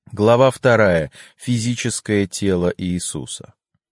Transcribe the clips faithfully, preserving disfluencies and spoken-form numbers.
Глава вторая. Физическое тело Иисуса.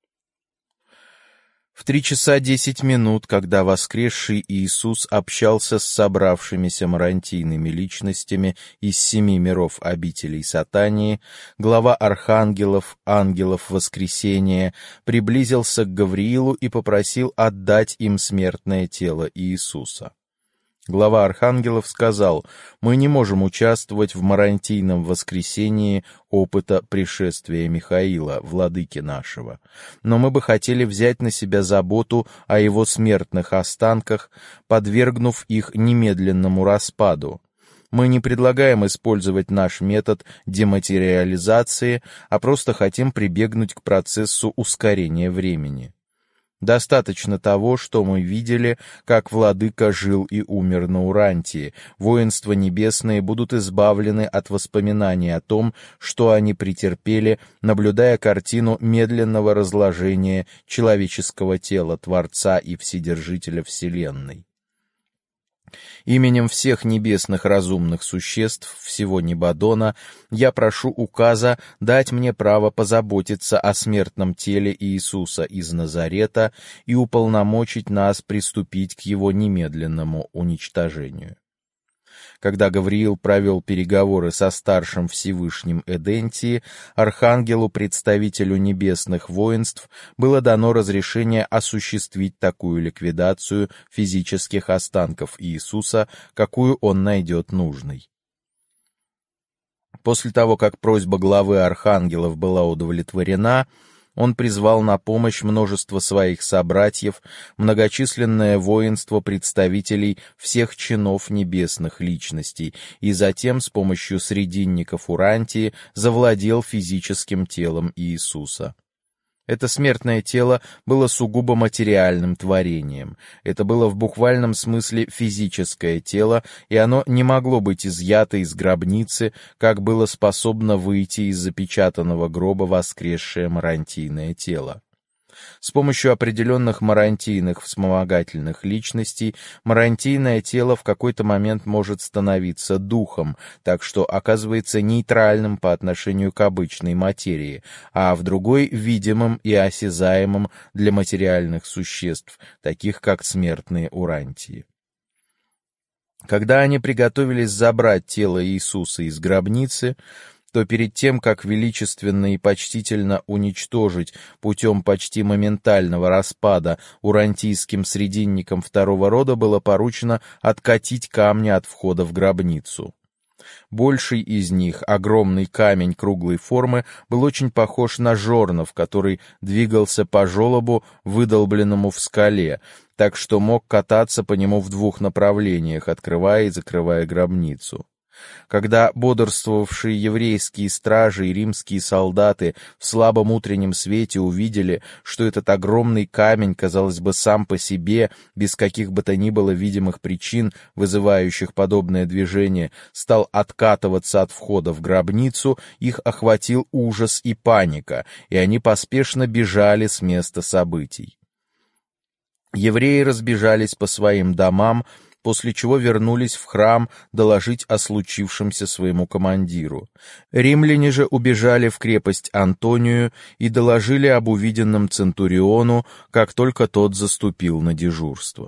В три часа десять минут, когда воскресший Иисус общался с собравшимися марантийными личностями из семи миров обителей Сатании, глава архангелов, ангелов воскресения, приблизился к Гавриилу и попросил отдать им смертное тело Иисуса. Глава архангелов сказал: «Мы не можем участвовать в марантийном воскресении опыта пришествия Михаила, владыки нашего, но мы бы хотели взять на себя заботу о его смертных останках, подвергнув их немедленному распаду. Мы не предлагаем использовать наш метод дематериализации, а просто хотим прибегнуть к процессу ускорения времени. Достаточно того, что мы видели, как владыка жил и умер на Урантии. Воинства небесные будут избавлены от воспоминаний о том, что они претерпели, наблюдая картину медленного разложения человеческого тела Творца и Вседержителя Вселенной. Именем всех небесных разумных существ всего Небадона я прошу указа дать мне право позаботиться о смертном теле Иисуса из Назарета и уполномочить нас приступить к его немедленному уничтожению». Когда Гавриил провел переговоры со старшим Всевышним Эдентии, архангелу, представителю небесных воинств, было дано разрешение осуществить такую ликвидацию физических останков Иисуса, какую он найдет нужной. После того, как просьба главы архангелов была удовлетворена, он призвал на помощь множество своих собратьев, многочисленное воинство представителей всех чинов небесных личностей, и затем с помощью срединников Урантии завладел физическим телом Иисуса. Это смертное тело было сугубо материальным творением. Это было в буквальном смысле физическое тело, и оно не могло быть изъято из гробницы, как было способно выйти из запечатанного гроба воскресшее марантийное тело. С помощью определенных марантийных вспомогательных личностей марантийное тело в какой-то момент может становиться духом, так что оказывается нейтральным по отношению к обычной материи, а в другой — видимым и осязаемым для материальных существ, таких как смертные урантии. Когда они приготовились забрать тело Иисуса из гробницы, то перед тем, как величественно и почтительно уничтожить путем почти моментального распада урантийским срединникам второго рода, было поручено откатить камни от входа в гробницу. Больший из них, огромный камень круглой формы, был очень похож на жорнов, который двигался по желобу, выдолбленному в скале, так что мог кататься по нему в двух направлениях, открывая и закрывая гробницу. Когда бодрствовавшие еврейские стражи и римские солдаты в слабом утреннем свете увидели, что этот огромный камень, казалось бы, сам по себе, без каких бы то ни было видимых причин, вызывающих подобное движение, стал откатываться от входа в гробницу, их охватил ужас и паника, и они поспешно бежали с места событий. Евреи разбежались по своим домам, после чего вернулись в храм доложить о случившемся своему командиру. Римляне же убежали в крепость Антонию и доложили об увиденном центуриону, как только тот заступил на дежурство.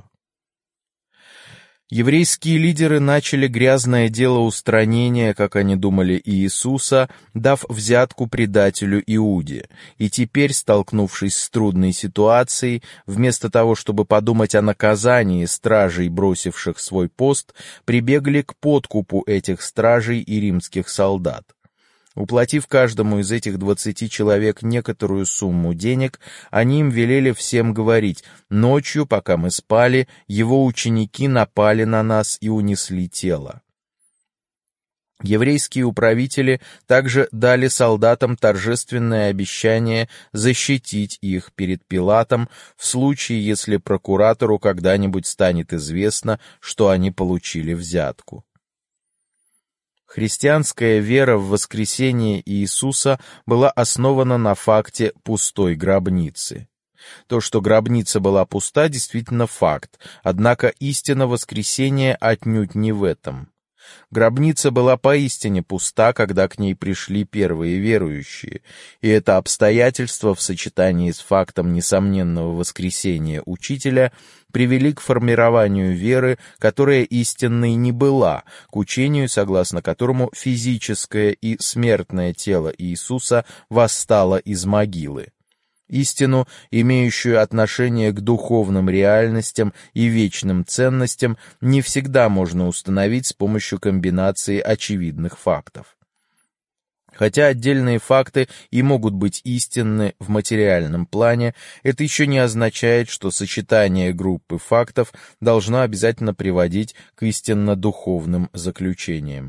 Еврейские лидеры начали грязное дело устранения, как они думали, Иисуса, дав взятку предателю Иуде, и теперь, столкнувшись с трудной ситуацией, вместо того, чтобы подумать о наказании стражей, бросивших свой пост, прибегли к подкупу этих стражей и римских солдат. Уплатив каждому из этих двадцати человек некоторую сумму денег, они им велели всем говорить: «Ночью, пока мы спали, его ученики напали на нас и унесли тело». Еврейские управители также дали солдатам торжественное обещание защитить их перед Пилатом в случае, если прокуратору когда-нибудь станет известно, что они получили взятку. Христианская вера в воскресение Иисуса была основана на факте пустой гробницы. То, что гробница была пуста, действительно факт, однако истина воскресения отнюдь не в этом. Гробница была поистине пуста, когда к ней пришли первые верующие, и это обстоятельство в сочетании с фактом несомненного воскресения Учителя привели к формированию веры, которая истинной не была, к учению, согласно которому физическое и смертное тело Иисуса восстало из могилы. Истину, имеющую отношение к духовным реальностям и вечным ценностям, не всегда можно установить с помощью комбинации очевидных фактов. Хотя отдельные факты и могут быть истинны в материальном плане, это еще не означает, что сочетание группы фактов должно обязательно приводить к истинно духовным заключениям.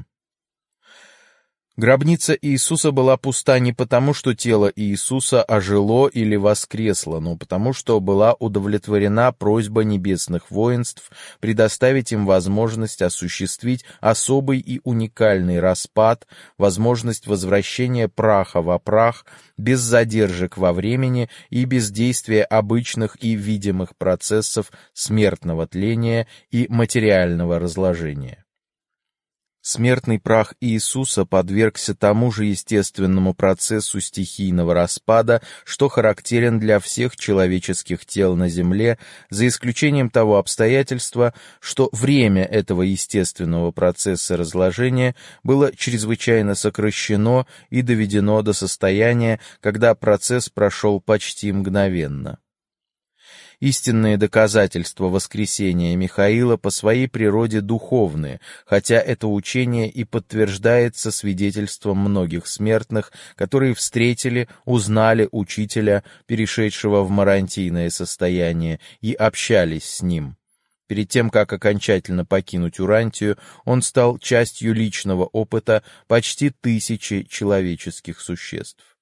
Гробница Иисуса была пуста не потому, что тело Иисуса ожило или воскресло, но потому, что была удовлетворена просьба небесных воинств предоставить им возможность осуществить особый и уникальный распад, возможность возвращения праха во прах, без задержек во времени и без действия обычных и видимых процессов смертного тления и материального разложения. Смертный прах Иисуса подвергся тому же естественному процессу стихийного распада, что характерен для всех человеческих тел на земле, за исключением того обстоятельства, что время этого естественного процесса разложения было чрезвычайно сокращено и доведено до состояния, когда процесс прошел почти мгновенно. Истинные доказательства воскресения Михаила по своей природе духовные, хотя это учение и подтверждается свидетельством многих смертных, которые встретили, узнали учителя, перешедшего в марантийное состояние, и общались с ним. Перед тем, как окончательно покинуть Урантию, он стал частью личного опыта почти тысячи человеческих существ.